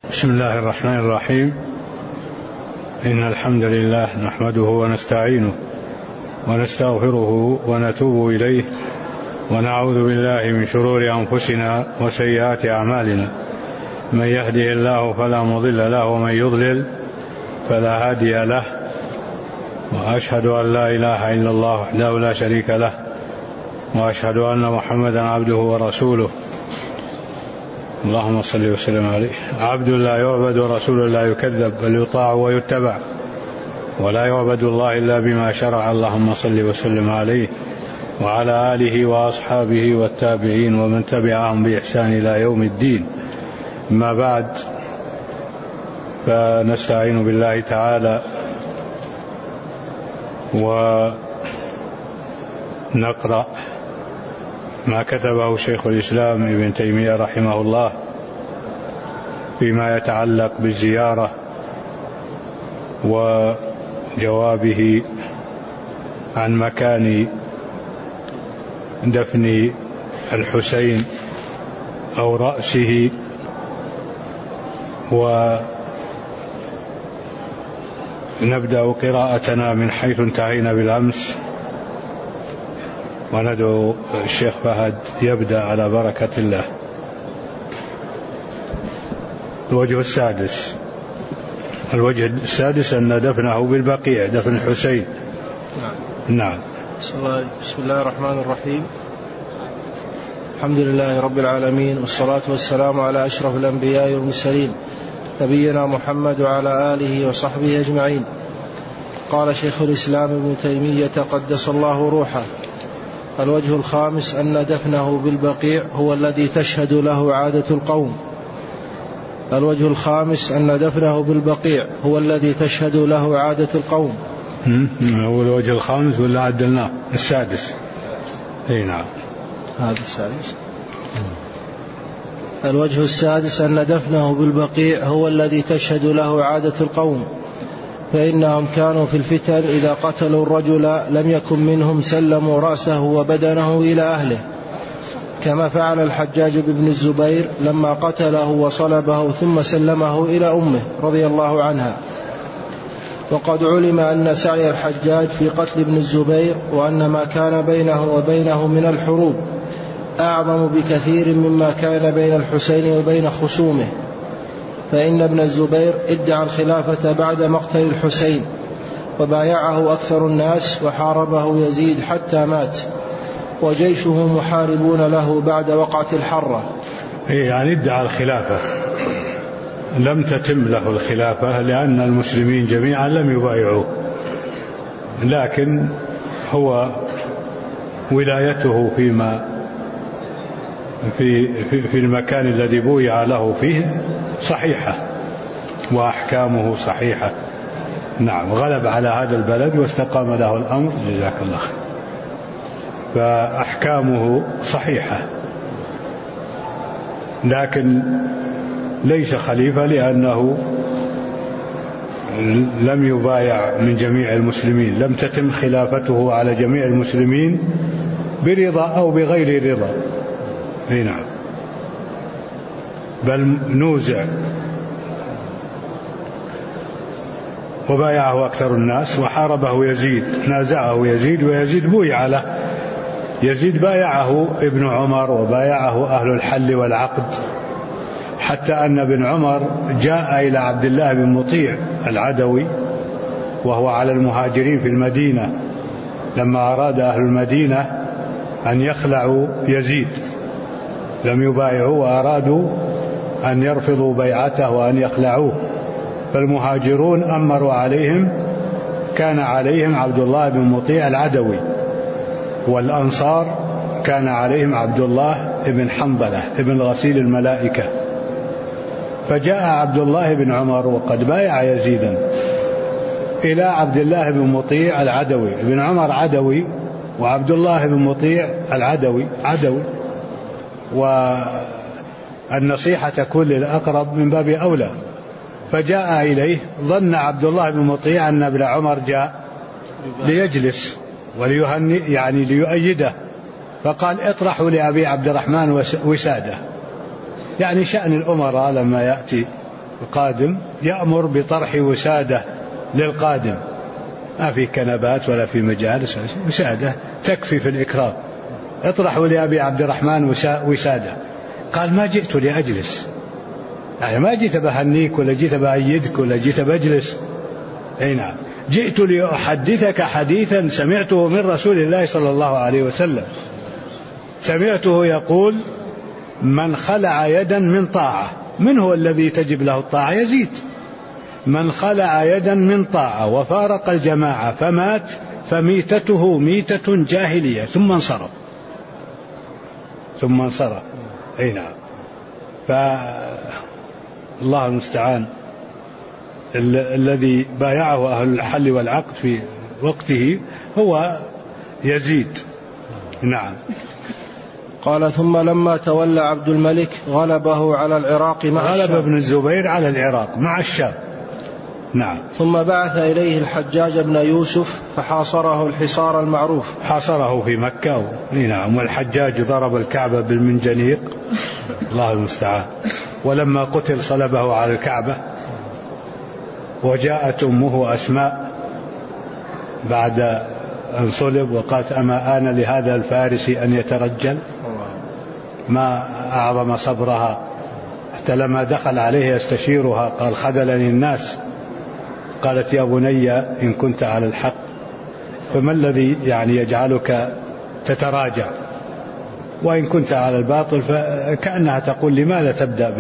بسم الله الرحمن الرحيم. إن الحمد لله نحمده ونستعينه ونستغفره ونتوب إليه ونعوذ بالله من شرور أنفسنا وسيئات أعمالنا. من يهده الله فلا مضل له ومن يضلل فلا هادي له، وأشهد أن لا إله إلا الله وحده لا شريك له، وأشهد أن محمدا عبده ورسوله. اللهم صل وسلم عليه. عبد لا يعبد ورسول لا يكذب، بل يطاع ويتبع، ولا يعبد الله إلا بما شرع. اللهم صل وسلم عليه وعلى آله وأصحابه والتابعين ومن تبعهم بإحسان إلى يوم الدين. ما بعد، فنستعين بالله تعالى ونقرأ ما كتبه شيخ الإسلام ابن تيمية رحمه الله فيما يتعلق بالزيارة وجوابه عن مكان دفن الحسين أو رأسه. ونبدأ قراءتنا من حيث انتهينا بالأمس، وندعو الشيخ فهد يبدأ على بركة الله. الوجه السادس أن دفنه بالبقيع، دفن الحسين. نعم. بسم الله الرحمن الرحيم. الحمد لله رب العالمين، والصلاة والسلام على أشرف الأنبياء والمرسلين نبينا محمد وعلى آله وصحبه أجمعين. قال شيخ الإسلام ابن تيمية قدس الله روحه: الوجه الخامس أن دفنه بالبقيع هو الذي تشهد له عادة القوم. الوجه الخامس أن دفنه بالبقيع هو الذي تشهد له عادة القوم. هو الوجه الخامس ولا عدلناه؟ السادس. اي نعم، هذا السادس. الوجه السادس أن دفنه بالبقيع هو الذي تشهد له عادة القوم، فإنهم كانوا في الفتن إذا قتلوا الرجل لم يكن منهم سلموا رأسه وبدنه إلى أهله، كما فعل الحجاج بن الزبير لما قتله وصلبه ثم سلمه إلى أمه رضي الله عنها. وقد علم أن سعي الحجاج في قتل ابن الزبير وأن ما كان بينه وبينه من الحروب أعظم بكثير مما كان بين الحسين وبين خصومه، فإن ابن الزبير ادعى الخلافة بعد مقتل الحسين، وبايعه أكثر الناس وحاربه يزيد حتى مات، وجيشه محاربون له بعد وقعة الحرة. يعني ادعى الخلافة، لم تتم له الخلافة لأن المسلمين جميعا لم يبايعوه، لكن هو ولايته في المكان الذي بويع له فيه صحيحة، وأحكامه صحيحة. نعم، غلب على هذا البلد واستقام له الأمر، جزاك الله خير، فأحكامه صحيحة، لكن ليس خليفة لأنه لم يبايع من جميع المسلمين، لم تتم خلافته على جميع المسلمين برضا أو بغير رضا. نعم، بل نوزع، وبايعه أكثر الناس وحاربه يزيد، نازعه يزيد، ويزيد بويع له. يزيد بايعه ابن عمر وبايعه أهل الحل والعقد، حتى أن ابن عمر جاء إلى عبد الله بن مطيع العدوي وهو على المهاجرين في المدينة لما أراد أهل المدينة أن يخلعوا يزيد، لم يبايعوا وأرادوا أن يرفضوا بيعته وأن يخلعوه، فالمهاجرون أمروا عليهم، كان عليهم عبد الله بن مطيع العدوي، والأنصار كان عليهم عبد الله بن حنظلة ابن غسيل الملائكة. فجاء عبد الله بن عمر وقد بايع يزيدا إلى عبد الله بن مطيع العدوي. ابن عمر عدوي وعبد الله بن مطيع العدوي عدوي، والنصيحة تكون للأقرب من باب أولى. فجاء إليه، ظن عبد الله بن مطيع أن ابن عمر جاء ليجلس وليهنئ، يعني ليؤيده، فقال: اطرحوا لأبي عبد الرحمن وسادة، يعني شأن الأمراء لما يأتي القادم يأمر بطرح وسادة للقادم، ما في كنبات ولا في مجالس، وسادة تكفي في الإكرام. اطرحوا لأبي عبد الرحمن وسادة. قال ما جئت لأجلس، يعني ما جئت بهنيك ولا جئت بأيدك ولا جئت بأجلس، أي نعم، جئت لأحدثك حديثا سمعته من رسول الله صلى الله عليه وسلم. سمعته يقول: من خلع يدا من طاعة، من هو الذي تجب له الطاعة؟ يزيد. من خلع يدا من طاعة وفارق الجماعة فمات فميتته ميتة جاهلية ثم انصرف. أي نعم. فالله المستعان. الذي بايعه أهل الحل والعقد في وقته هو يزيد. نعم. قال: ثم لما تولى عبد الملك غلبه على العراق مع الشام. غلب ابن الزبير على العراق مع الشام. نعم. ثم بعث إليه الحجاج بن يوسف فحاصره الحصار المعروف. حاصره في مكة. نعم. والحجاج ضرب الكعبة بالمنجنيق، الله المستعان. ولما قتل صلبه على الكعبة. وجاءت أمه أسماء بعد أن صلب وقالت: أما آن لهذا الفارس أن يترجل؟ ما أعظم صبرها، حتى لما دخل عليه يستشيرها قال: خذلني الناس. قالت: يا بني إن كنت على الحق فما الذي يعني يجعلك تتراجع، وإن كنت على الباطل فكأنها تقول: لماذا تبدأ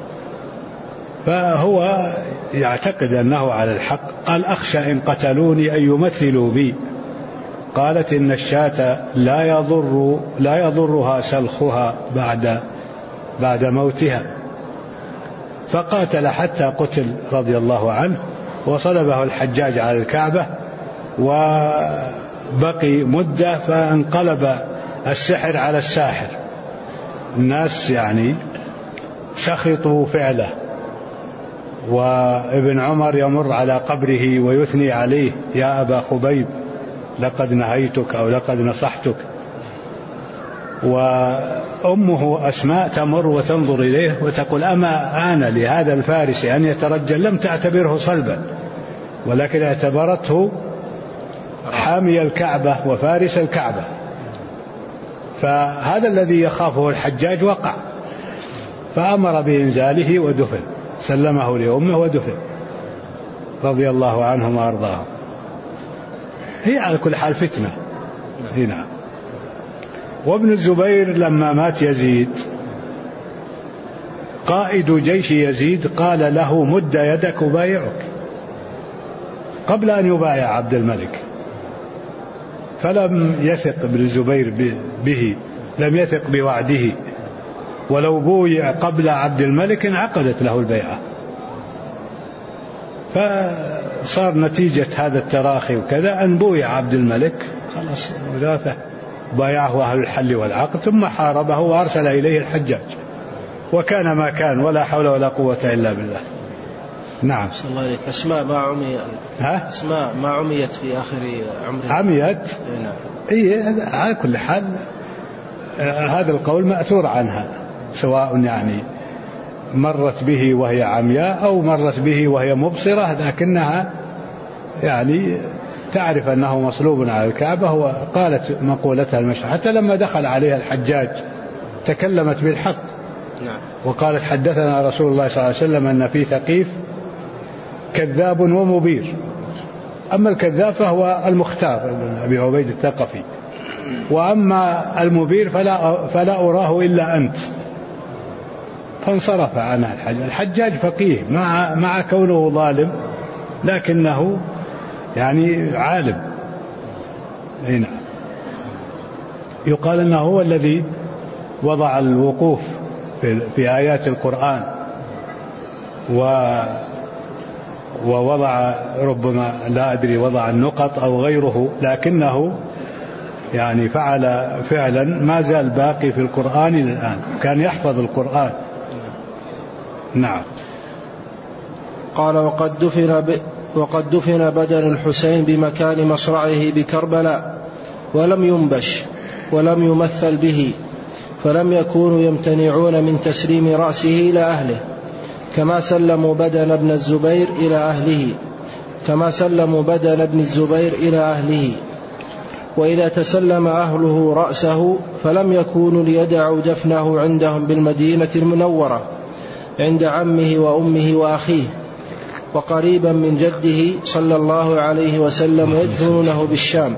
فهو يعتقد أنه على الحق. قال: أخشى إن قتلوني أن يمثلوا بي. قالت: إن الشاة لا يضرها سلخها بعد موتها. فقاتل حتى قتل رضي الله عنه، وصلبه الحجاج على الكعبة، وبقي مدة فانقلب السحر على الساحر. الناس يعني سخطوا فعله. وابن عمر يمر على قبره ويثني عليه: يا أبا خبيب لقد نهيتك أو لقد نصحتك. وأمه أسماء تمر وتنظر إليه وتقول: أما آن لهذا الفارس أن يترجل؟ لم تعتبره صلبا، ولكن اعتبرته حامي الكعبة وفارس الكعبة. فهذا الذي يخافه الحجاج وقع، فأمر بإنزاله ودفن، سلمه لأمه ودفن رضي الله عنهم وأرضاهم. هي على كل حال فتنة. هنا. وابن الزبير لما مات يزيد قائد جيش يزيد قال له: مد يدك أبايعك، قبل أن يبايع عبد الملك. فلم يثق ابن الزبير به، لم يثق بوعده، ولو بويع قبل عبد الملك انعقدت له البيعة. فصار نتيجة هذا التراخي وكذا أن بويع عبد الملك، خلاص ولاثة بايعه أهل الحل والعقد، ثم حاربه وأرسل إليه الحجاج، وكان ما كان، ولا حول ولا قوة إلا بالله. نعم. صلى الله عليك. أسماء ما عميت في آخر عمرها. عميت. نعم. إيه، على كل حال هذا القول مأثور عنها، سواء يعني مرت به وهي عمياء أو مرت به وهي مبصرة، لكنها يعني تعرف أنه مصلوب على الكعبة. وقالت مقولتها المشهورة، حتى لما دخل عليها الحجاج تكلمت بالحق. نعم. وقالت: حدثنا رسول الله صلى الله عليه وسلم أن في ثقيف كذاب ومبير، أما الكذاب فهو المختار بن أبي عبيد الثقفي، وأما المبير فلا أراه إلا أنت. فانصرف عنها الحجاج فقيه مع كونه ظالم، لكنه يعني عالم. هنا يقال أنه هو الذي وضع الوقوف في آيات القرآن، ووضع ربما لا أدري وضع النقط أو غيره، لكنه يعني فعل فعلا ما زال باقي في القرآن الآن، كان يحفظ القرآن. نعم. قال: وقد دفن بدن الحسين بمكان مصرعه بكربلاء، ولم ينبش ولم يمثل به، فلم يكونوا يمتنعون من تسليم رأسه إلى أهله. كما سلموا بدن ابن الزبير إلى أهله وإذا تسلم أهله رأسه فلم يكونوا ليدعوا دفنه عندهم بالمدينة المنورة عند عمه وأمه وأخيه وقريبا من جده صلى الله عليه وسلم يدفنونه بالشام،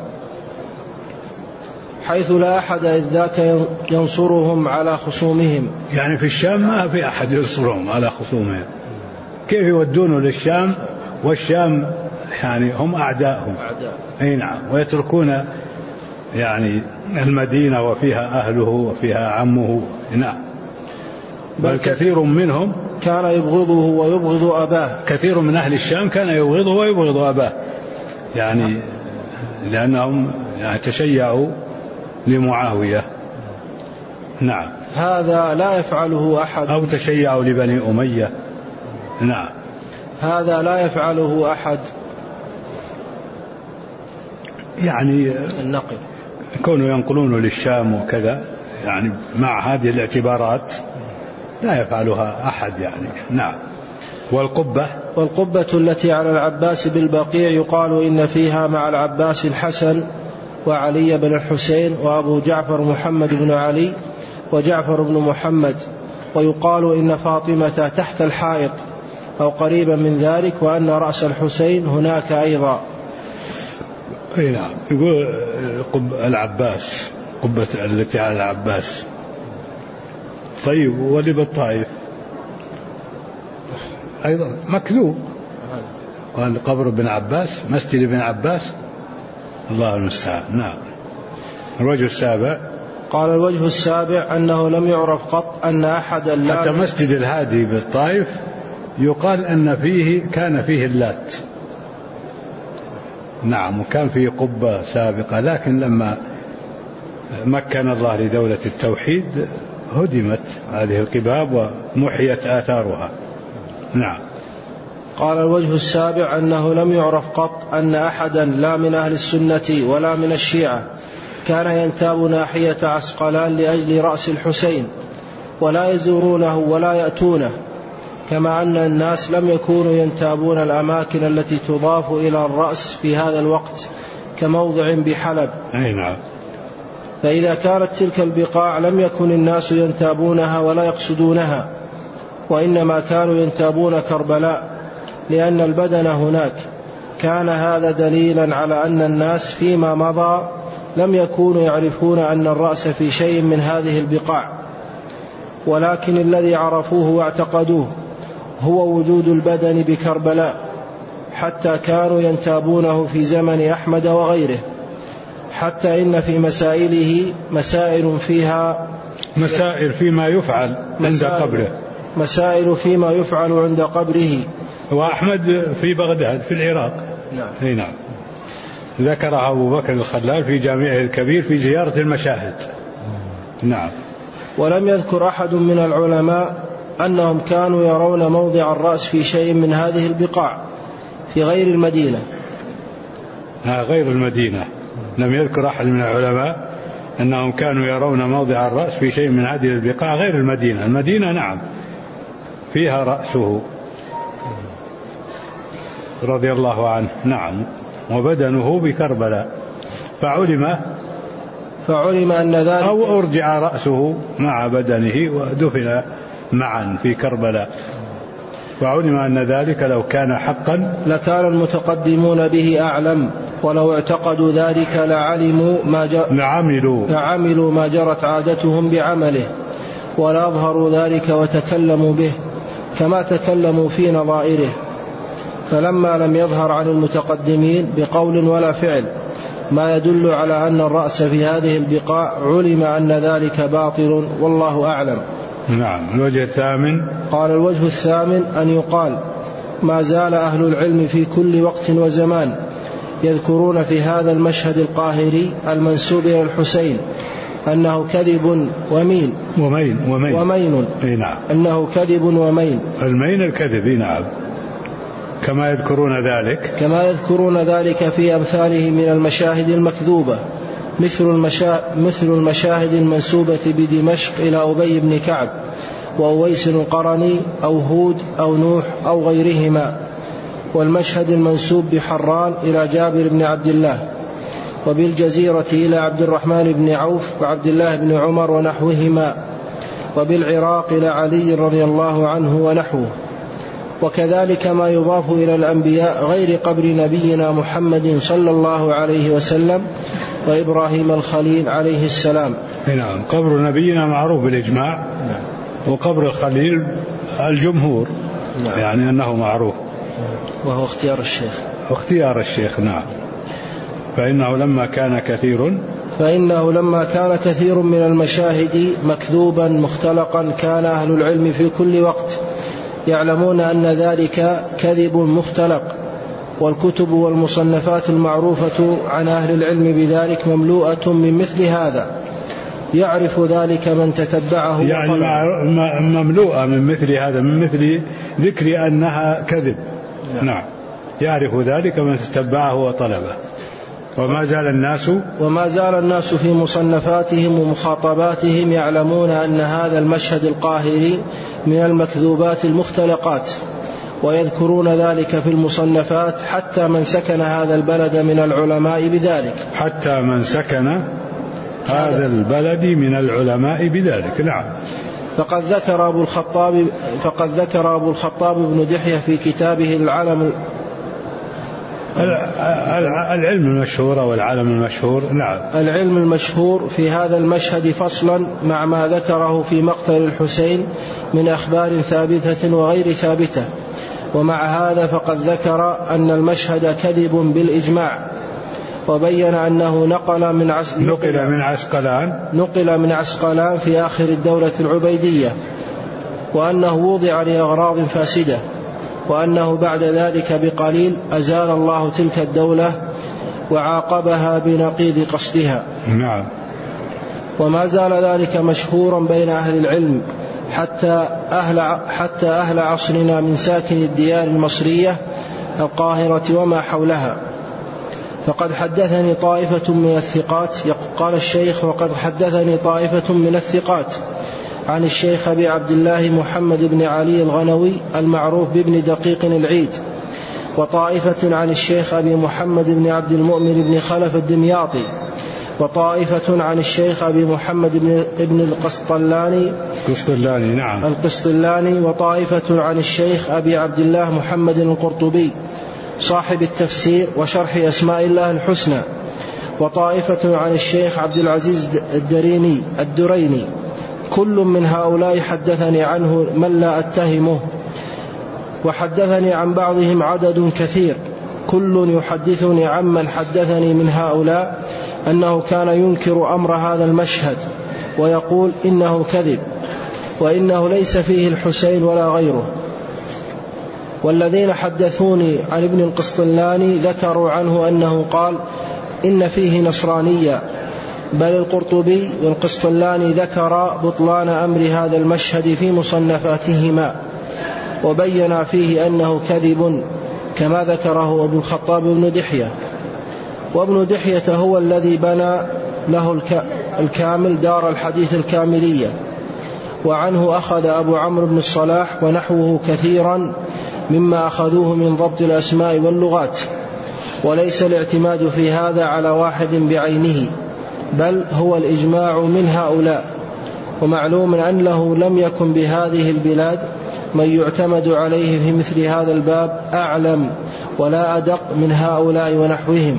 حيث لا أحد إذ ذاك ينصرهم على خصومهم. يعني في الشام ما في أحد ينصرهم على خصومهم، كيف يودونه للشام والشام يعني هم أعداءهم. أي نعم، ويتركون يعني المدينة وفيها أهله وفيها عمه. نعم، بل كثير منهم كان يبغضه ويبغض أباه. كثير من أهل الشام كان يبغضه ويبغض أباه، يعني لأنهم يعني تشيعوا لمعاوية. نعم، هذا لا يفعله أحد، أو تشيعوا لبني أمية. نعم، هذا لا يفعله أحد، يعني النقل كونوا ينقلون للشام وكذا، يعني مع هذه الاعتبارات لا يفعلها أحد يعني. نعم. والقبة التي على العباس بالبقيع يقال إن فيها مع العباس الحسن وعلي بن الحسين وأبو جعفر محمد بن علي وجعفر بن محمد، ويقال إن فاطمة تحت الحائط أو قريبا من ذلك، وأن رأس الحسين هناك أيضا. أي نعم، يقول العباس، قبة التي على العباس. طيب، واللي بالطائف أيضا مكذوب، وقال قبر ابن عباس، مسجد ابن عباس، الله المستعان. نعم. الوجه السابع، قال الوجه السابع أنه لم يعرف قط أن أحدا حتى مسجد الهادي بالطائف يقال أن كان فيه اللات. نعم، وكان فيه قبة سابقة، لكن لما مكن الله لدولة التوحيد هدمت هذه القباب ومحيت آثارها. نعم. قال الوجه السابع أنه لم يعرف قط أن أحدا لا من أهل السنة ولا من الشيعة كان ينتاب ناحية عسقلان لأجل رأس الحسين ولا يزورونه ولا يأتونه، كما أن الناس لم يكونوا ينتابون الأماكن التي تضاف إلى الرأس في هذا الوقت كموضع بحلب. أي نعم. فإذا كانت تلك البقاع لم يكن الناس ينتابونها ولا يقصدونها، وإنما كانوا ينتابون كربلاء لأن البدن هناك، كان هذا دليلا على أن الناس فيما مضى لم يكونوا يعرفون أن الرأس في شيء من هذه البقاع، ولكن الذي عرفوه واعتقدوه هو وجود البدن بكربلاء، حتى كانوا ينتابونه في زمن أحمد وغيره، حتى إن في مسائله مسائل فيها مسائل فيما يفعل عند قبره، مسائل فيما يفعل عند قبره. وأحمد في بغداد في العراق. نعم. أي نعم، ذكر أبو بكر الخلال في جامعه الكبير في زيارة المشاهد. نعم. ولم يذكر أحد من العلماء أنهم كانوا يرون موضع الرأس في شيء من هذه البقاع في غير المدينة. غير المدينة لم يذكر أحد من العلماء أنهم كانوا يرون موضع الرأس في شيء من هذه البقاع غير المدينة. المدينة نعم فيها رأسه رضي الله عنه. نعم. وبدنه بكربلاء، فعلم أن ذلك، أو أرجع رأسه مع بدنه ودفن معا في كربلاء، فعلم أن ذلك لو كان حقا لكان المتقدمون به أعلم، ولو اعتقدوا ذلك لعملوا ما جرت عادتهم بعمله، ولا أظهروا ذلك وتكلموا به كما تكلموا في نظائره. فلما لم يظهر عن المتقدمين بقول ولا فعل ما يدل على أن الرأس في هذه البقاع، علم أن ذلك باطل، والله أعلم. نعم. الوجه الثامن، قال الوجه الثامن أن يقال ما زال أهل العلم في كل وقت وزمان يذكرون في هذا المشهد القاهري المنسوب إلى الحسين أنه كذب ومين. نعم. أنه كذب ومين. المين الكذب. نعم. كما يذكرون ذلك في أمثاله من المشاهد المكذوبة، مثل المشاهد المنسوبة بدمشق إلى أبي بن كعب، وأويس القرني أو هود أو نوح أو غيرهما. والمشهد المنسوب بحران إلى جابر بن عبد الله، وبالجزيرة إلى عبد الرحمن بن عوف وعبد الله بن عمر ونحوهما، وبالعراق إلى علي رضي الله عنه ونحوه. وكذلك ما يضاف إلى الأنبياء غير قبر نبينا محمد صلى الله عليه وسلم وإبراهيم الخليل عليه السلام. نعم، قبر نبينا معروف بالإجماع، وقبر الخليل الجمهور يعني أنه معروف، وهو اختيار الشيخ. نعم. فإنه لما كان كثير من المشاهد مكذوبا مختلقا كان أهل العلم في كل وقت يعلمون أن ذلك كذب مختلق، والكتب والمصنفات المعروفة عن أهل العلم بذلك مملوءة من مثل هذا، يعرف ذلك من تتبعه، يعني مملوءة من مثل هذا، من مثل ذكر أنها كذب. نعم، يعرف ذلك من تتبعه وطلبه. وما زال الناس في مصنفاتهم ومخاطباتهم يعلمون أن هذا المشهد القاهري من المكذوبات المختلقات، ويذكرون ذلك في المصنفات حتى من سكن هذا البلد من العلماء بذلك. نعم. فقد ذكر أبو الخطاب بن دحية في كتابه العلم المشهور والعلم المشهور. نعم. العلم المشهور في هذا المشهد فصلا مع ما ذكره في مقتل الحسين من أخبار ثابتة وغير ثابتة. ومع هذا فقد ذكر أن المشهد كذب بالإجماع، وبين أنه نقل من عسقلان في آخر الدولة العبيدية، وأنه وضع لأغراض فاسدة، وأنه بعد ذلك بقليل أزال الله تلك الدولة وعاقبها بنقيض قصدها. نعم. وما زال ذلك مشهورا بين أهل العلم حتى أهل عصرنا من ساكن الديار المصرية القاهرة وما حولها. فقد حدثني طائفة من الثقات، قال الشيخ: وقد حدثني طائفة من الثقات عن الشيخ أبي عبد الله محمد بن علي الغنوي المعروف بابن دقيق العيد، وطائفة عن الشيخ أبي محمد بن عبد المؤمن بن خلف الدمياطي، وطائفة عن الشيخ أبي محمد بن القسطلاني، وطائفة عن الشيخ أبي عبد الله محمد القرطبي صاحب التفسير وشرح أسماء الله الحسنى، وطائفة عن الشيخ عبد العزيز الدريني. كل من هؤلاء حدثني عنه من لا أتهمه، وحدثني عن بعضهم عدد كثير، كل يحدثني عمن حدثني من هؤلاء أنه كان ينكر أمر هذا المشهد ويقول إنه كذب، وإنه ليس فيه الحسين ولا غيره. والذين حدثوني عن ابن القسطلاني ذكروا عنه أنه قال إن فيه نصرانية، بل القرطبي والقسطلاني ذكر بطلان أمر هذا المشهد في مصنفاتهما، وبين فيه أنه كذب كما ذكره أبو الخطاب بن دحية. وابن دحية هو الذي بنى له الكامل دار الحديث الكاملية، وعنه أخذ أبو عمرو بن الصلاح ونحوه كثيرا مما أخذوه من ضبط الأسماء واللغات. وليس الاعتماد في هذا على واحد بعينه، بل هو الإجماع من هؤلاء. ومعلوم أنه لم يكن بهذه البلاد من يعتمد عليه في مثل هذا الباب أعلم ولا أدق من هؤلاء ونحوهم.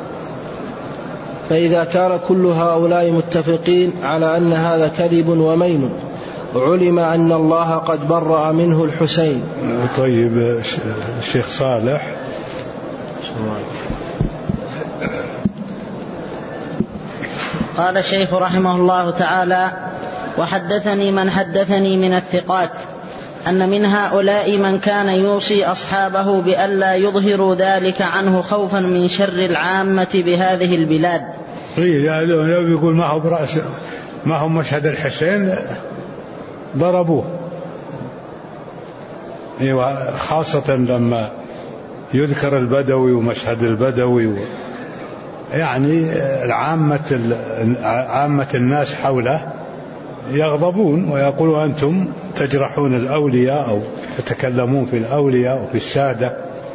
فإذا كان كل هؤلاء متفقين على أن هذا كذب ومين، علم أن الله قد برأ منه الحسين. طيب، الشيخ صالح. قال الشيخ رحمه الله تعالى: وحدثني من حدثني من الثقات أن من هؤلاء من كان يوصي أصحابه بألا يظهروا ذلك عنه خوفا من شر العامة بهذه البلاد. لو يقول ما هو مشهد الحسين ضربوه، خاصة لما يذكر البدوي ومشهد البدوي، يعني عامة الناس حوله يغضبون ويقولوا أنتم تجرحون الأولياء أو تتكلمون في الأولياء وفي السادة.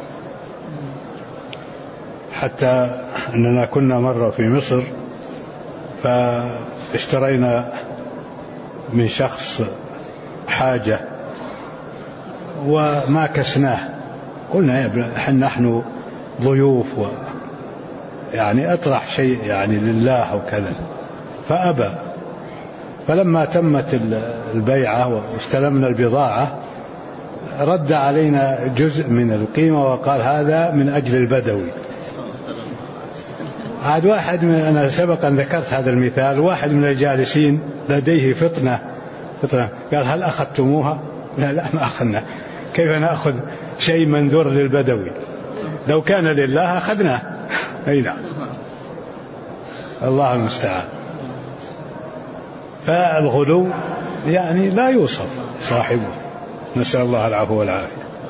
حتى أننا كنا مرة في مصر فاشترينا من شخص حاجة وما كسناه، قلنا يا ابن نحن ضيوف يعني أطرح شيء يعني لله وكذا، فأبى. فلما تمت البيعة واستلمنا البضاعة رد علينا جزء من القيمة وقال هذا من أجل البدوي. عاد واحد أنا سبق أن ذكرت هذا المثال، واحد من الجالسين لديه فطنة قال هل أخذتموها؟ لا ما أخذنا، كيف نأخذ شيء منذور للبدوي؟ لو كان لله أخذناه. أي نعم، الله المستعان. فالغلو يعني لا يوصف صاحبه، نسأل الله العفو والعافية.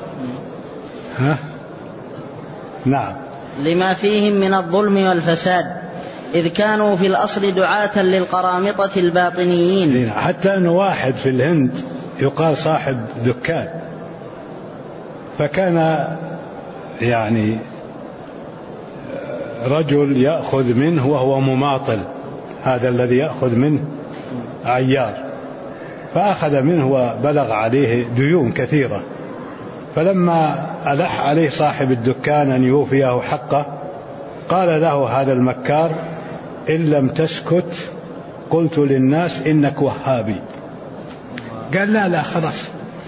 نعم. لما فيهم من الظلم والفساد، إذ كانوا في الأصل دعاة للقرامطة الباطنيين. حتى أن واحد في الهند يقال صاحب دكان، فكان يعني رجل يأخذ منه وهو مماطل، هذا الذي يأخذ منه عيار، فأخذ منه وبلغ عليه ديون كثيرة. فلما ألح عليه صاحب الدكان أن يوفيه حقه قال له هذا المكار إن لم تسكت قلت للناس إنك وهابي. قال لا خلاص.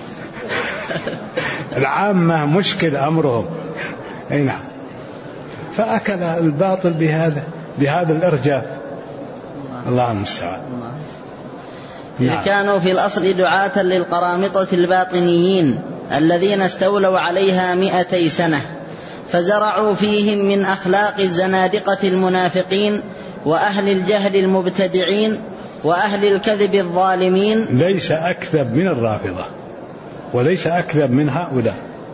العامة مشكل أمرهم. أي نعم. فأكل الباطل بهذا الإرجاف. الله المستعان. إذ كانوا في الأصل دعاة للقرامطة الباطنيين الذين استولوا عليها 200 سنة، فزرعوا فيهم من أخلاق الزنادقة المنافقين وأهل الجهل المبتدعين وأهل الكذب الظالمين. ليس أكذب من الرافضة وليس أكذب من هؤلاء،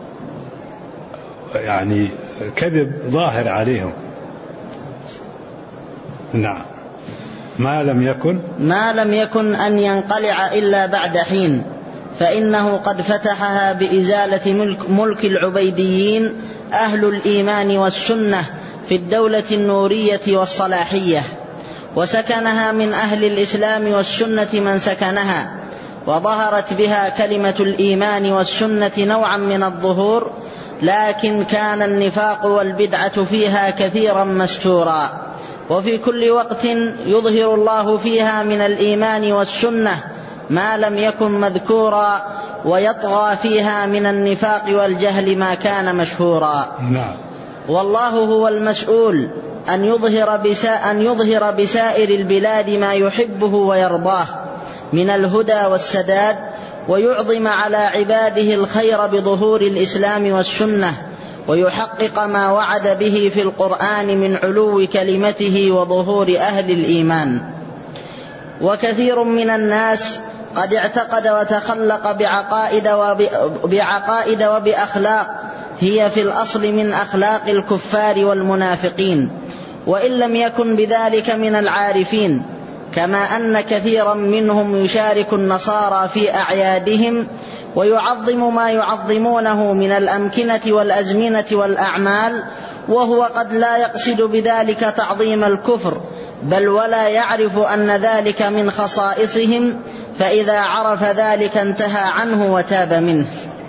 يعني كذب ظاهر عليهم. نعم. ما لم يكن أن ينقلع إلا بعد حين، فإنه قد فتحها بإزالة ملك العبيديين أهل الإيمان والسنة في الدولة النورية والصلاحية، وسكنها من أهل الإسلام والسنة من سكنها، وظهرت بها كلمة الإيمان والسنة نوعا من الظهور، لكن كان النفاق والبدعة فيها كثيرا مستورا، وفي كل وقت يظهر الله فيها من الإيمان والسنة ما لم يكن مذكورا، ويطغى فيها من النفاق والجهل ما كان مشهورا. نعم. والله هو المسؤول أن يظهر بسائر البلاد ما يحبه ويرضاه من الهدى والسداد، ويعظم على عباده الخير بظهور الإسلام والسنة، ويحقق ما وعد به في القرآن من علو كلمته وظهور أهل الإيمان. وكثير من الناس قد اعتقد وتخلق بعقائد وبأخلاق هي في الأصل من أخلاق الكفار والمنافقين، وإن لم يكن بذلك من العارفين، كما أن كثيرا منهم يشارك النصارى في أعيادهم ويعظم ما يعظمونه من الأمكنة والأزمنة والأعمال، وهو قد لا يقصد بذلك تعظيم الكفر، بل ولا يعرف أن ذلك من خصائصهم، فإذا عرف ذلك انتهى عنه وتاب منه.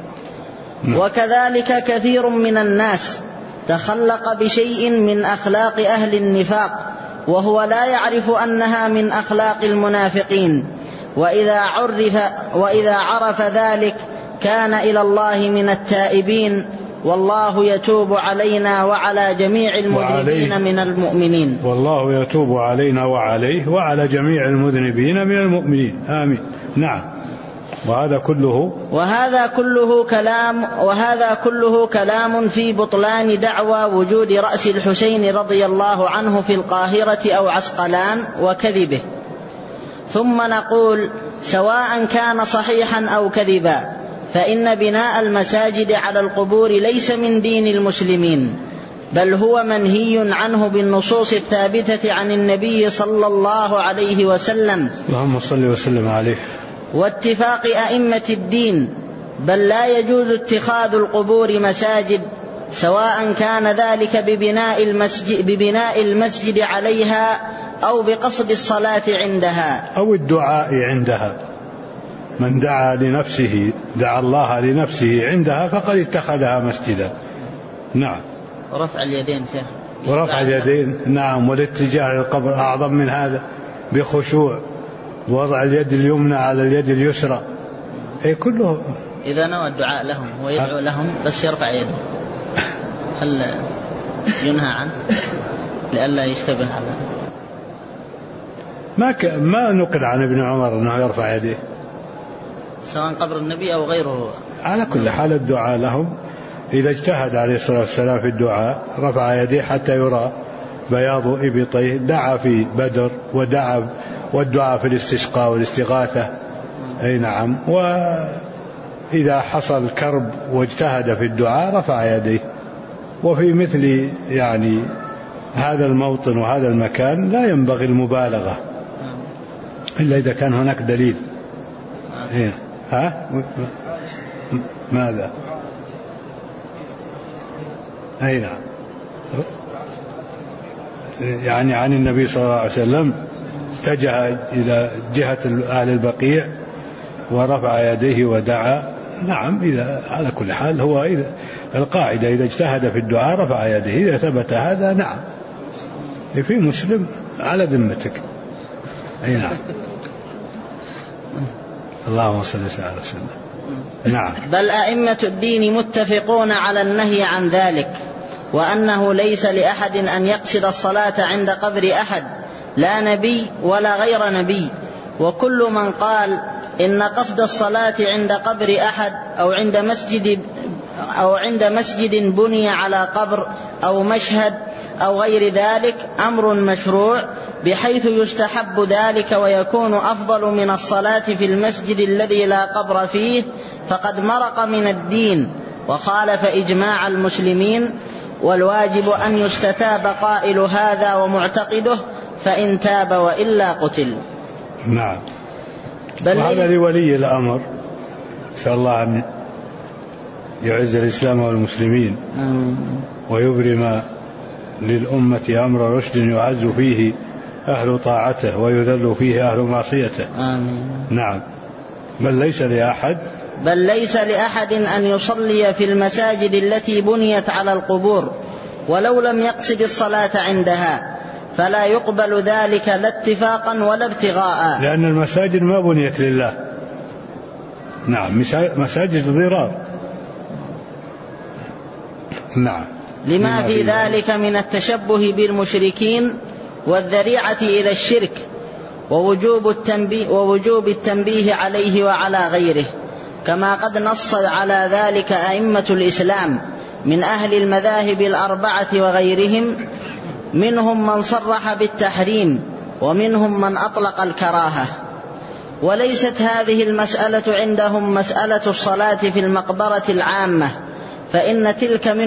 وكذلك كثير من الناس تخلق بشيء من أخلاق أهل النفاق وهو لا يعرف أنها من أخلاق المنافقين، وإذا عرف ذلك كان إلى الله من التائبين، والله يتوب علينا وعلى جميع المذنبين من المؤمنين. والله يتوب علينا وعليه وعلى جميع المذنبين من المؤمنين. آمين. نعم. وهذا كله كلام في بطلان دعوى وجود رأس الحسين رضي الله عنه في القاهرة أو عسقلان وكذبه. ثم نقول سواء كان صحيحا أو كذبا، فإن بناء المساجد على القبور ليس من دين المسلمين، بل هو منهي عنه بالنصوص الثابتة عن النبي صلى الله عليه وسلم اللهم صل وسلم عليه واتفاق أئمة الدين، بل لا يجوز اتخاذ القبور مساجد، سواء كان ذلك ببناء المسجد عليها أو بقصد الصلاة عندها أو الدعاء عندها. من دعا لنفسه دعا الله لنفسه عندها فقد اتخذها مسجدا. نعم. ورفع اليدين شيخ. ورفع اليدين نعم، والاتجاه للقبر أعظم من هذا بخشوع، وضع اليد اليمنى على اليد اليسرى، أي كله. إذا نوى الدعاء لهم ويدعو لهم بس يرفع يده هل ينهى عنه لئلا يشتبه على ما نقل عن ابن عمر أنه يرفع يديه سواء قبر النبي أو غيره؟ على كل حال الدعاء لهم إذا اجتهد عليه الصلاة والسلام في الدعاء رفع يديه حتى يرى بياض إبطيه. دعا في بدر والدعاء في الاستسقاء والاستغاثة. أي نعم. وإذا حصل كرب واجتهد في الدعاء رفع يديه. وفي مثل يعني هذا الموطن وهذا المكان لا ينبغي المبالغة إلا إذا كان هناك دليل. ماذا؟ أي نعم. يعني عن النبي صلى الله عليه وسلم اتجه إلى جهة أهل البقيع ورفع يديه ودعا. نعم. إذا على كل حال هو إذا القاعدة إذا اجتهد في الدعاء رفع يديه. إذا ثبت هذا نعم في مسلم على ذمتك. أي نعم. اللهم صل على سيدنا. نعم. بل أئمة الدين متفقون على النهي عن ذلك، وأنه ليس لأحد أن يقصد الصلاة عند قبر أحد لا نبي ولا غير نبي. وكل من قال إن قصد الصلاة عند قبر أحد أو عند مسجد بني على قبر أو مشهد أو غير ذلك أمر مشروع بحيث يستحب ذلك ويكون أفضل من الصلاة في المسجد الذي لا قبر فيه، فقد مرق من الدين وخالف إجماع المسلمين، والواجب أن يستتاب قائل هذا ومعتقده، فإن تاب وإلا قتل. نعم. وهذا لولي الأمر نسأل الله أن يعز الإسلام والمسلمين ويبرم للأمة أمر رشد يعز فيه أهل طاعته ويذل فيه أهل معصيته. آمين. نعم. بل ليس لأحد أن يصلي في المساجد التي بنيت على القبور ولو لم يقصد الصلاة عندها، فلا يقبل ذلك لا اتفاقا ولا ابتغاء، لأن المساجد ما بنيت لله. نعم. مساجد ضرار. نعم. لما في ذلك من التشبه بالمشركين والذريعة إلى الشرك ووجوب التنبيه عليه وعلى غيره، كما قد نص على ذلك أئمة الإسلام من أهل المذاهب الأربعة وغيرهم، منهم من صرح بالتحريم ومنهم من أطلق الكراهة. وليست هذه المسألة عندهم مسألة الصلاة في المقبرة العامة، فإن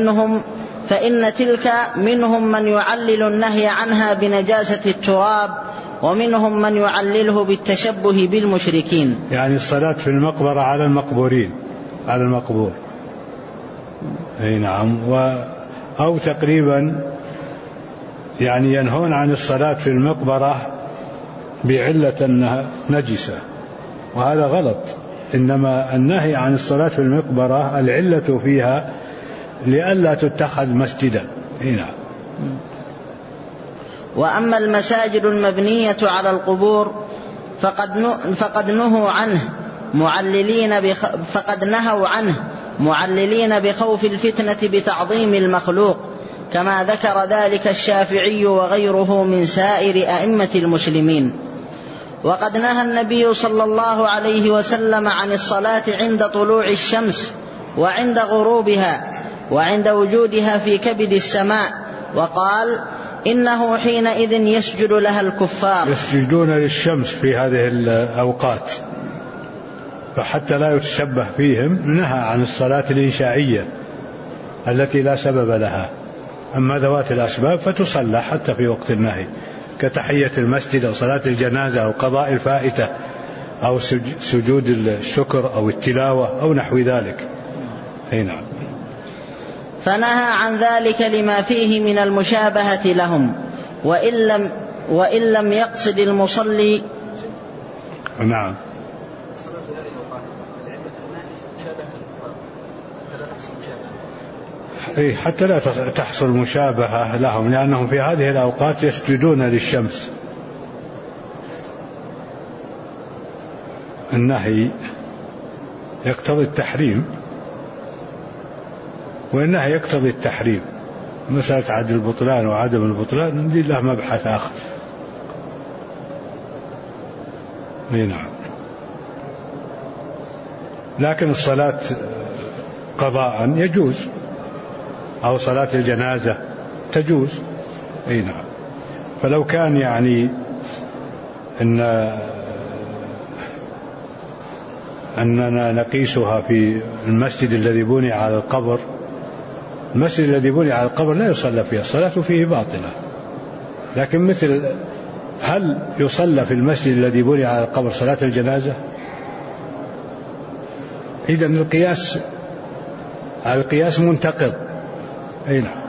تلك منهم من يعلل النهي عنها بنجاسة التراب، ومنهم من يعلله بالتشبه بالمشركين. يعني الصلاة في المقبرة على المقبورين، على المقبور. أي نعم. أو تقريبا يعني ينهون عن الصلاة في المقبرة بعلة أنها نجسة، وهذا غلط. إنما النهي عن الصلاة في المقبرة العلة فيها لئلا تتخذ مسجدا. نعم. وأما المساجد المبنية على القبور فقد نهوا عنه معللين بخوف الفتنة بتعظيم المخلوق، كما ذكر ذلك الشافعي وغيره من سائر أئمة المسلمين. وقد نهى النبي صلى الله عليه وسلم عن الصلاة عند طلوع الشمس وعند غروبها وعند وجودها في كبد السماء، وقال إنه حينئذ يسجد لها الكفار. يسجدون للشمس في هذه الأوقات، فحتى لا يتشبه فيهم نهى عن الصلاة الإنشائية التي لا سبب لها. أما ذوات الأسباب فتصلى حتى في وقت النهي، كتحية المسجد أو صلاة الجنازة أو قضاء الفائتة أو سجود الشكر أو التلاوة أو نحو ذلك. نعم. فنهى عن ذلك لما فيه من المشابهة لهم، وإن لم يقصد المصلي. نعم. حتى لا تحصل مشابهة لهم، لأنهم في هذه الأوقات يسجدون للشمس. النهي يقتضي التحريم، والنهي يقتضي التحريم. مسألة عدم البطلان وعدم البطلان دي له مبحث آخر. نعم. لكن الصلاة قضاء يجوز، أو صلاة الجنازة تجوز. نعم. فلو كان يعني أننا نقيسها في المسجد الذي بني على القبر، المسجد الذي بني على القبر لا يصلى فيه، الصلاة فيه باطلة. لكن مثل هل يصلى في المسجد الذي بني على القبر صلاة الجنازة؟ إذن القياس منتقض. نعم.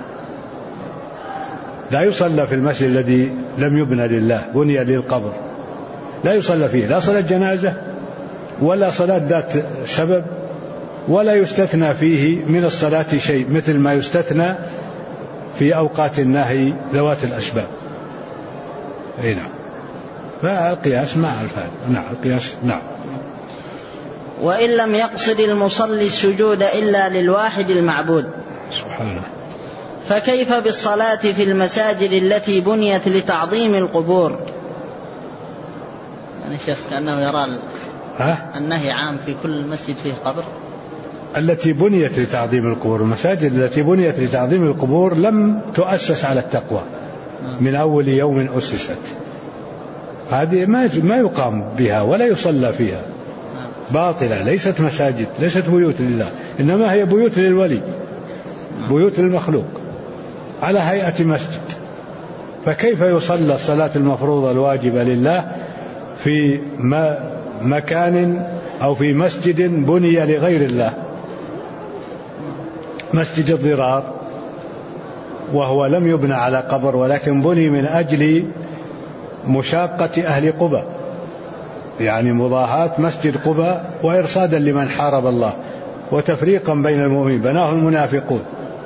لا يصلى في المسجد الذي لم يبنى لله، بني للقبر، لا يصلى فيه لا صلاة جنازة ولا صلاة ذات سبب، ولا يستثنى فيه من الصلاة شيء، مثل ما يستثنى في أوقات النهي ذوات الأسباب. نعم. فالقياس مع الفعل. نعم. القياس. نعم. وإن لم يقصد المصلي السجود إلا للواحد المعبود سبحانه، فكيف بالصلاة في المساجد التي بنيت لتعظيم القبور؟ يعني شيخ كأنه يرى النهي عام في كل مسجد فيه قبر. التي بنيت لتعظيم القبور، المساجد التي بنيت لتعظيم القبور لم تؤسس على التقوى من أول يوم أسست، هذه ما يقام بها ولا يصلى فيها، باطلة، ليست مساجد، ليست بيوت لله، إنما هي بيوت للولي، بيوت للمخلوق على هيئة مسجد. فكيف يصلى الصلاة المفروضة الواجبة لله في مكان أو في مسجد بني لغير الله؟ مسجد الضرار، وهو لم يبنى على قبر، ولكن بني من أجل مشاقة أهل قباء، يعني مضاهاة مسجد قباء وإرصادا لمن حارب الله وتفريقا بين المؤمنين، بناه المنافقون،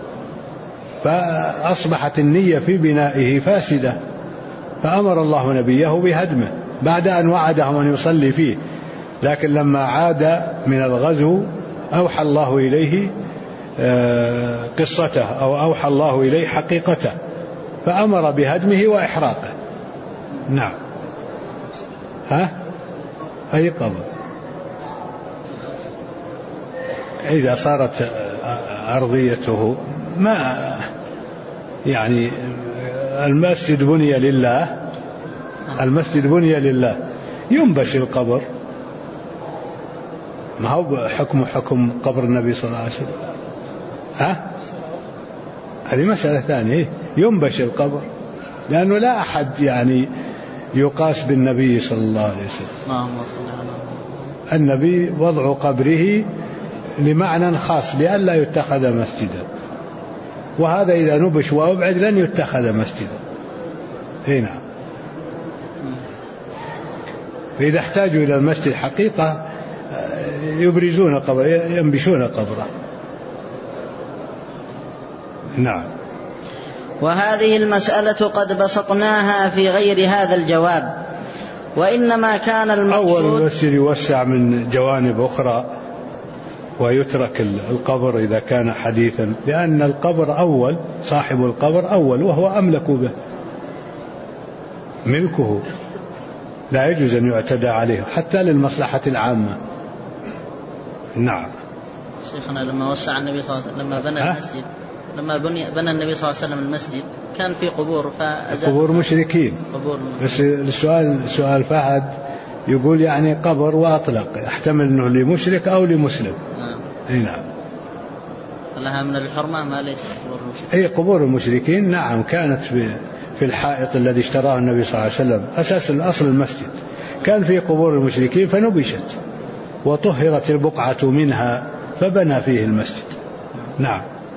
فأصبحت النية في بنائه فاسدة، فأمر الله نبيه بهدمه بعد أن وعدهم أن يصلي فيه. لكن لما عاد من الغزو أوحى الله إليه قصته، أو أوحى الله إليه حقيقته، فأمر بهدمه وإحراقه. نعم. أي قبر إذا صارت أرضيته ما يعني المسجد بني لله، المسجد بني لله، ينبش القبر، ما هو حكم قبر النبي صلى الله عليه وسلم. هذه مسألة ثانية. ينبش القبر، لأنه لا أحد يعني يقاس بالنبي صلى الله عليه وسلم. النبي وضع قبره لمعنى خاص، لئلا يتخذ مسجدا، وهذا إذا نبش وأبعد لن يتخذ مسجدا. هنا فإذا احتاجوا إلى المسجد حقيقة يبرزون قبره، ينبشون قبره. نعم. وهذه المسألة قد بسطناها في غير هذا الجواب، وإنما كان المقصود أول المسجد يوسع من جوانب أخرى ويترك القبر إذا كان حديثا، لأن القبر أول، صاحب القبر أول وهو أملك به، ملكه لا يجوز أن يعتدى عليه حتى للمصلحة العامة. نعم. شيخنا لما وسع النبي صلى الله عليه وسلم، لما بنى المسجد، لما بنى النبي صلى الله عليه وسلم المسجد كان في قبور، قبور مشركين. بس السؤال فهد يقول يعني قبر وأطلق، يحتمل أنه لمشرك أو لمسلم. نعم. لها من الحرمة ما ليس قبور المشركين. أي قبور المشركين نعم كانت في الحائط الذي اشتراه النبي صلى الله عليه وسلم، أساس الأصل المسجد كان في قبور المشركين فنبشت وطهرت البقعة منها فبنى فيه المسجد. نعم.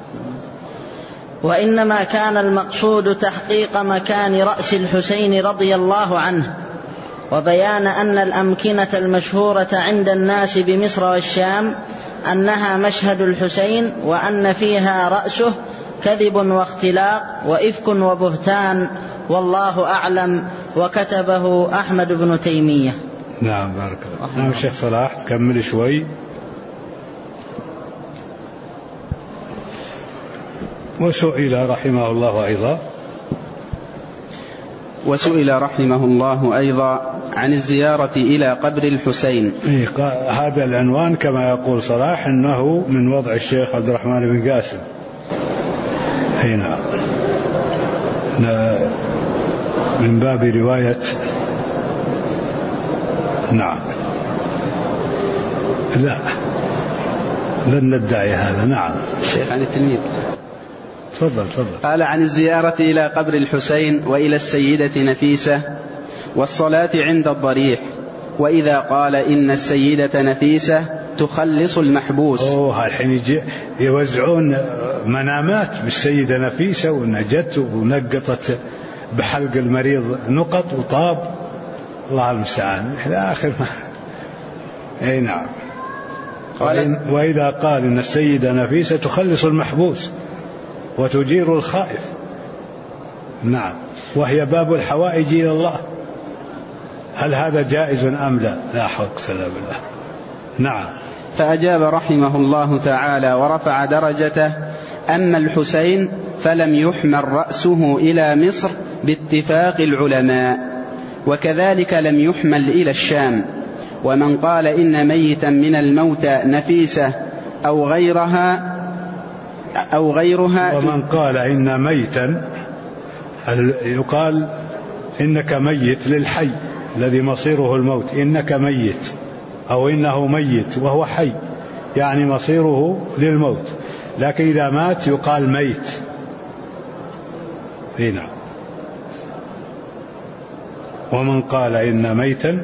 وإنما كان المقصود تحقيق مكان رأس الحسين رضي الله عنه، وبيان أن الأمكنة المشهورة عند الناس بمصر والشام أنها مشهد الحسين، وأن فيها رأسه كذب واختلاق وإفك وبهتان، والله أعلم. وكتبه أحمد بن تيمية. نعم بارك الله. نعم الشيخ صلاح تكمل شوي. وسئل رحمه الله أيضا عن الزيارة إلى قبر الحسين. هذا العنوان كما يقول صلاح أنه من وضع الشيخ عبد الرحمن بن قاسم. هنا من باب رواية. نعم لا لن ندعي هذا. نعم الشيخ عن التلميذ. تفضل. قال عن الزيارة إلى قبر الحسين وإلى السيدة نفيسة والصلاة عند الضريح، وإذا قال إن السيدة نفيسة تخلص المحبوس. الحين يوزعون منامات بالسيدة نفيسة ونجت ونقطت بحلق المريض نقط وطاب، الله المستعان إلى آخر ما. أي نعم. وإذا قال إن السيدة نفيسة تخلص المحبوس وتجير الخائف. نعم. وهي باب الحوائج إلى الله. هل هذا جائز أم لا؟ لا حول ولا قوة بالله. نعم. فأجاب رحمه الله تعالى ورفع درجته: أما الحسين فلم يحمل رأسه إلى مصر باتفاق العلماء، وكذلك لم يحمل إلى الشام. ومن قال إن ميتا من الموتى نفيسة أو غيرها ومن قال إن ميتا يقال إنك ميت للحي الذي مصيره الموت، إنك ميت أو إنه ميت وهو حي يعني مصيره للموت، لكن إذا مات يقال ميت. هنا ومن قال إن ميتا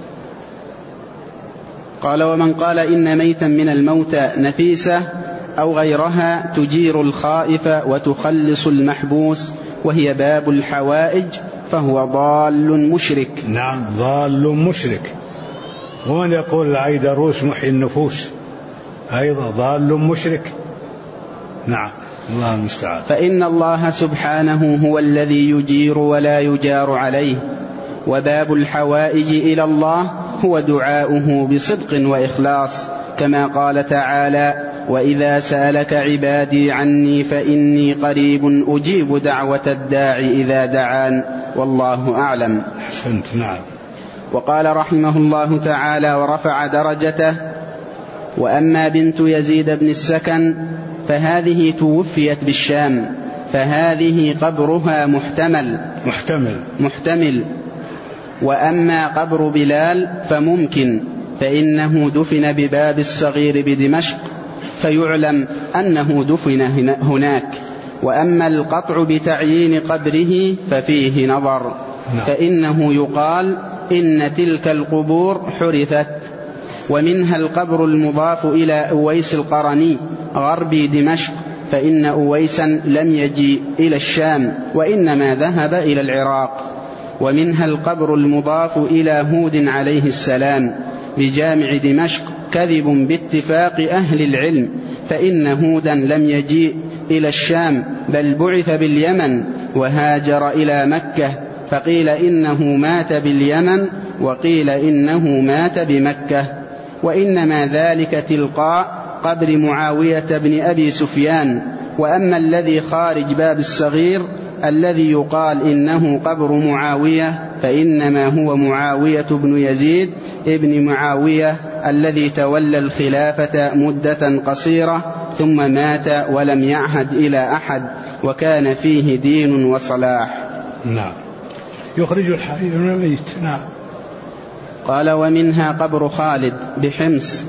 ومن قال إن ميتا من الموتى نفيسة أو غيرها تجير الخائف وتخلص المحبوس وهي باب الحوائج فهو ضال مشرك. نعم ضال مشرك. ومن يقول العيدروس محي النفوس أيضا ضال مشرك. نعم الله المستعان. فإن الله سبحانه هو الذي يجير ولا يجار عليه، وباب الحوائج إلى الله هو دعاؤه بصدق وإخلاص، كما قال تعالى: وإذا سألك عبادي عني فإني قريب أجيب دعوة الداعي إذا دعان والله أعلم. أحسنت. نعم. وقال رحمه الله تعالى ورفع درجته: وأما بنت يزيد بن السكن فهذه توفيت بالشام، فهذه قبرها محتمل. وأما قبر بلال فممكن، فإنه دفن بباب الصغير بدمشق فيعلم أنه دفن هناك. وأما القطع بتعيين قبره ففيه نظر، فإنه يقال إن تلك القبور حرثت. ومنها القبر المضاف إلى أويس القرني غربي دمشق، فإن أويسا لم يجي إلى الشام وإنما ذهب إلى العراق. ومنها القبر المضاف إلى هود عليه السلام بجامع دمشق كذب باتفاق أهل العلم، فإن هودا لم يجيء إلى الشام بل بعث باليمن وهاجر إلى مكة، فقيل إنه مات باليمن وقيل إنه مات بمكة. وإنما ذلك تلقاء قبر معاوية بن أبي سفيان. وأما الذي خارج باب الصغير الذي يقال إنه قبر معاوية فإنما هو معاوية بن يزيد ابن معاوية الذي تولى الخلافة مدة قصيرة ثم مات ولم يعهد إلى أحد، وكان فيه دين وصلاح. نعم. يخرج الحي من الميت. نعم. قال: ومنها قبر خالد بحمص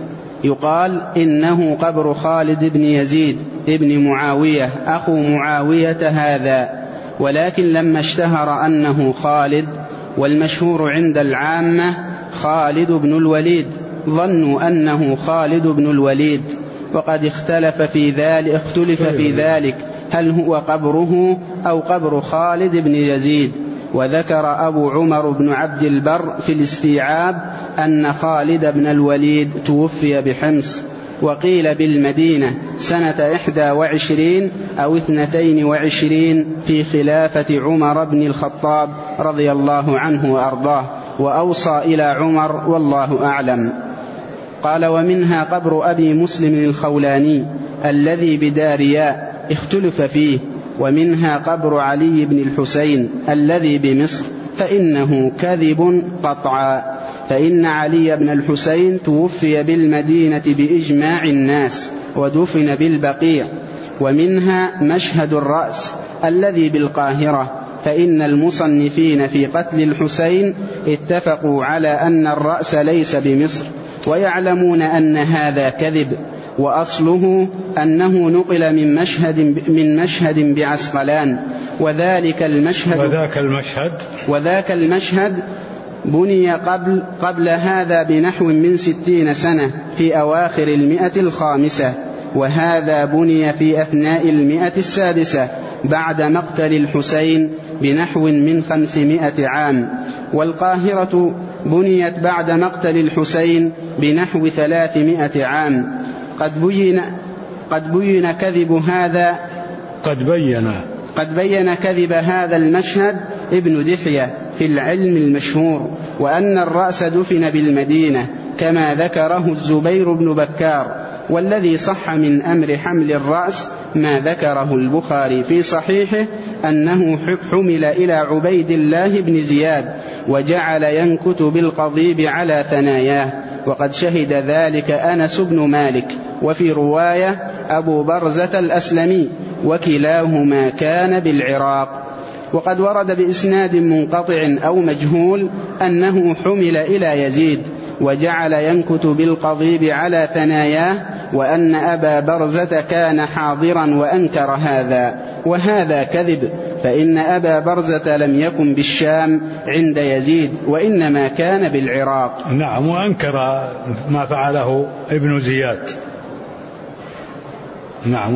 يقال إنه قبر خالد بن يزيد ابن معاوية أخو معاوية هذا، ولكن لما اشتهر أنه خالد والمشهور عند العامة خالد بن الوليد ظنوا أنه خالد بن الوليد، وقد اختلف في ذلك هل هو قبره أو قبر خالد بن يزيد. وذكر أبو عمر بن عبد البر في الاستيعاب أن خالد بن الوليد توفي بحمص، وقيل بالمدينة سنة 21 أو 22 في خلافة عمر بن الخطاب رضي الله عنه وأرضاه، وأوصى إلى عمر والله أعلم. قال: ومنها قبر أبي مسلم الخولاني الذي بدارياء اختلف فيه، ومنها قبر علي بن الحسين الذي بمصر، فإنه كذب قطعا، فإن علي بن الحسين توفي بالمدينة بإجماع الناس ودفن بالبقيع. ومنها مشهد الرأس الذي بالقاهرة، فإن المصنفين في قتل الحسين اتفقوا على أن الرأس ليس بمصر، ويعلمون أن هذا كذب، وأصله أنه نقل من مشهد بعسقلان، وذاك المشهد بني قبل هذا بنحو من 60 سنة في أواخر 100 وهذا بني في أثناء 100 بعد مقتل الحسين بنحو من 500 عام، والقاهرة بنيت بعد مقتل الحسين بنحو 300 عام. قد بين كذب هذا المشهد ابن دحية في العلم المشهور، وأن الرأس دفن بالمدينة كما ذكره الزبير بن بكار. والذي صح من أمر حمل الرأس ما ذكره البخاري في صحيحه أنه حمل إلى عبيد الله بن زياد وجعل ينكت بالقضيب على ثناياه، وقد شهد ذلك أنس بن مالك، وفي رواية أبو برزة الأسلمي، وكلاهما كان بالعراق. وقد ورد بإسناد منقطع أو مجهول أنه حمل إلى يزيد وجعل ينكت بالقضيب على ثناياه، وأن أبا برزة كان حاضرا وأنكر هذا، وهذا كذب، فإن أبا برزة لم يكن بالشام عند يزيد، وإنما كان بالعراق. نعم، وأنكر ما فعله ابن زياد. نعم.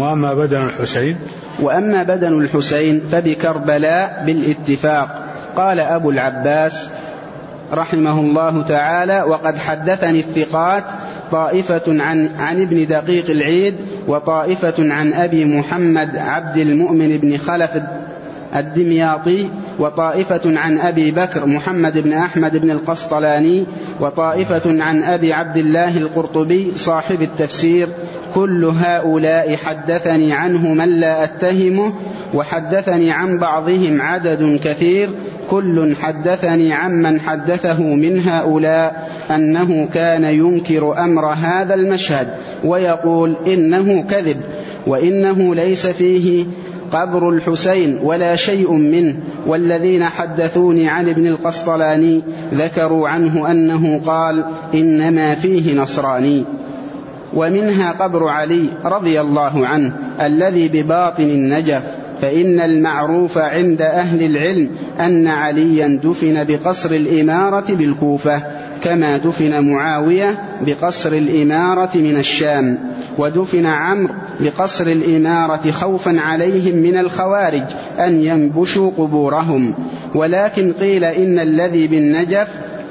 وأما بدن الحسين فبكربلاء بالاتفاق. قال أبو العباس رحمه الله تعالى: وقد حدثني الثقات طائفة عن ابن دقيق العيد، وطائفة عن أبي محمد عبد المؤمن بن خلف الدمياطي، وطائفة عن أبي بكر محمد بن أحمد بن القسطلاني، وطائفة عن أبي عبد الله القرطبي صاحب التفسير. كل هؤلاء حدثني عنه من لا أتهمه، وحدثني عن بعضهم عدد كثير، كل حدثني عمن حدثه من هؤلاء أنه كان ينكر أمر هذا المشهد ويقول إنه كذب، وإنه ليس فيه قبر الحسين ولا شيء منه. والذين حدثوني عن ابن القسطلاني ذكروا عنه أنه قال إنما فيه نصراني. ومنها قبر علي رضي الله عنه الذي بباطن النجف، فإن المعروف عند أهل العلم أن عليا دفن بقصر الإمارة بالكوفة، كما دفن معاوية بقصر الإمارة من الشام، ودفن عمرو بقصر الإمارة خوفا عليهم من الخوارج أن ينبشوا قبورهم. ولكن قيل إن الذي بالنجف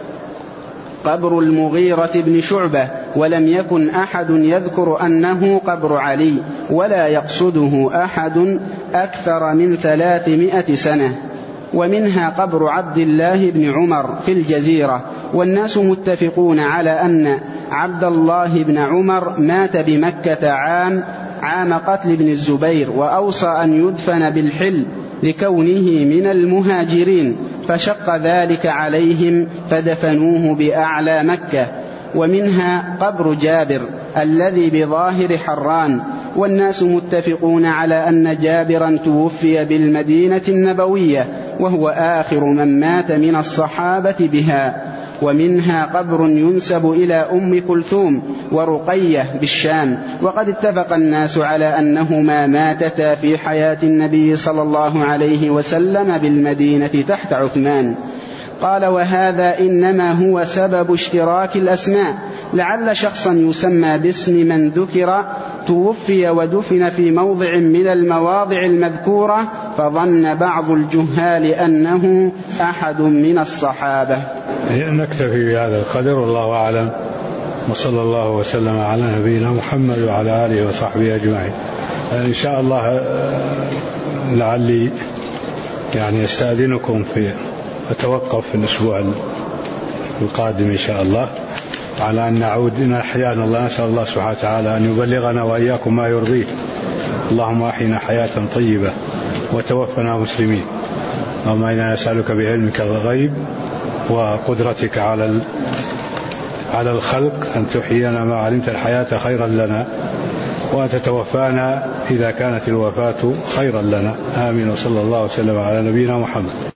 قبر المغيرة بن شعبة، ولم يكن أحد يذكر أنه قبر علي، ولا يقصده أحد أكثر من 300 سنة. ومنها قبر عبد الله بن عمر في الجزيرة، والناس متفقون على أن عبد الله بن عمر مات بمكة عام قتل ابن الزبير، وأوصى أن يدفن بالحل لكونه من المهاجرين، فشق ذلك عليهم فدفنوه بأعلى مكة. ومنها قبر جابر الذي بظاهر حران، والناس متفقون على أن جابرا توفي بالمدينة النبوية، وهو آخر من مات من الصحابة بها. ومنها قبر ينسب إلى أم كلثوم ورقية بالشام. وقد اتفق الناس على أنهما ماتتا في حياة النبي صلى الله عليه وسلم بالمدينة تحت عثمان. قال: وهذا إنما هو سبب اشتراك الأسماء، لعل شخصا يسمى باسم من ذكر توفي ودفن في موضع من المواضع المذكورة، فظن بعض الجهال أنه أحد من الصحابة. نكتفي بهذا القدر، والله أعلم، وصلى الله وسلم على نبينا محمد وعلى آله وصحبه أجمعين. إن شاء الله لعلي أستأذنكم في أتوقف في الأسبوع القادم إن شاء الله، على أن نعود إن أحيانا الله. نسأل الله سبحانه وتعالى أن يبلغنا وإياكم ما يرضيه. اللهم أحينا حياة طيبة وتوفنا مسلمين. اللهم إنا نسألك بعلمك الغيب وقدرتك على الخلق أن تحيينا ما علمت الحياة خيرا لنا، وأن تتوفانا إذا كانت الوفاة خيرا لنا. آمين. وصلى الله وسلم على نبينا محمد.